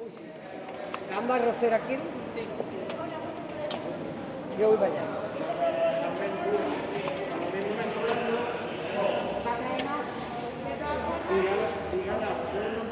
¿Ambas roceras quieren? Sí. Yo voy para allá. Si gana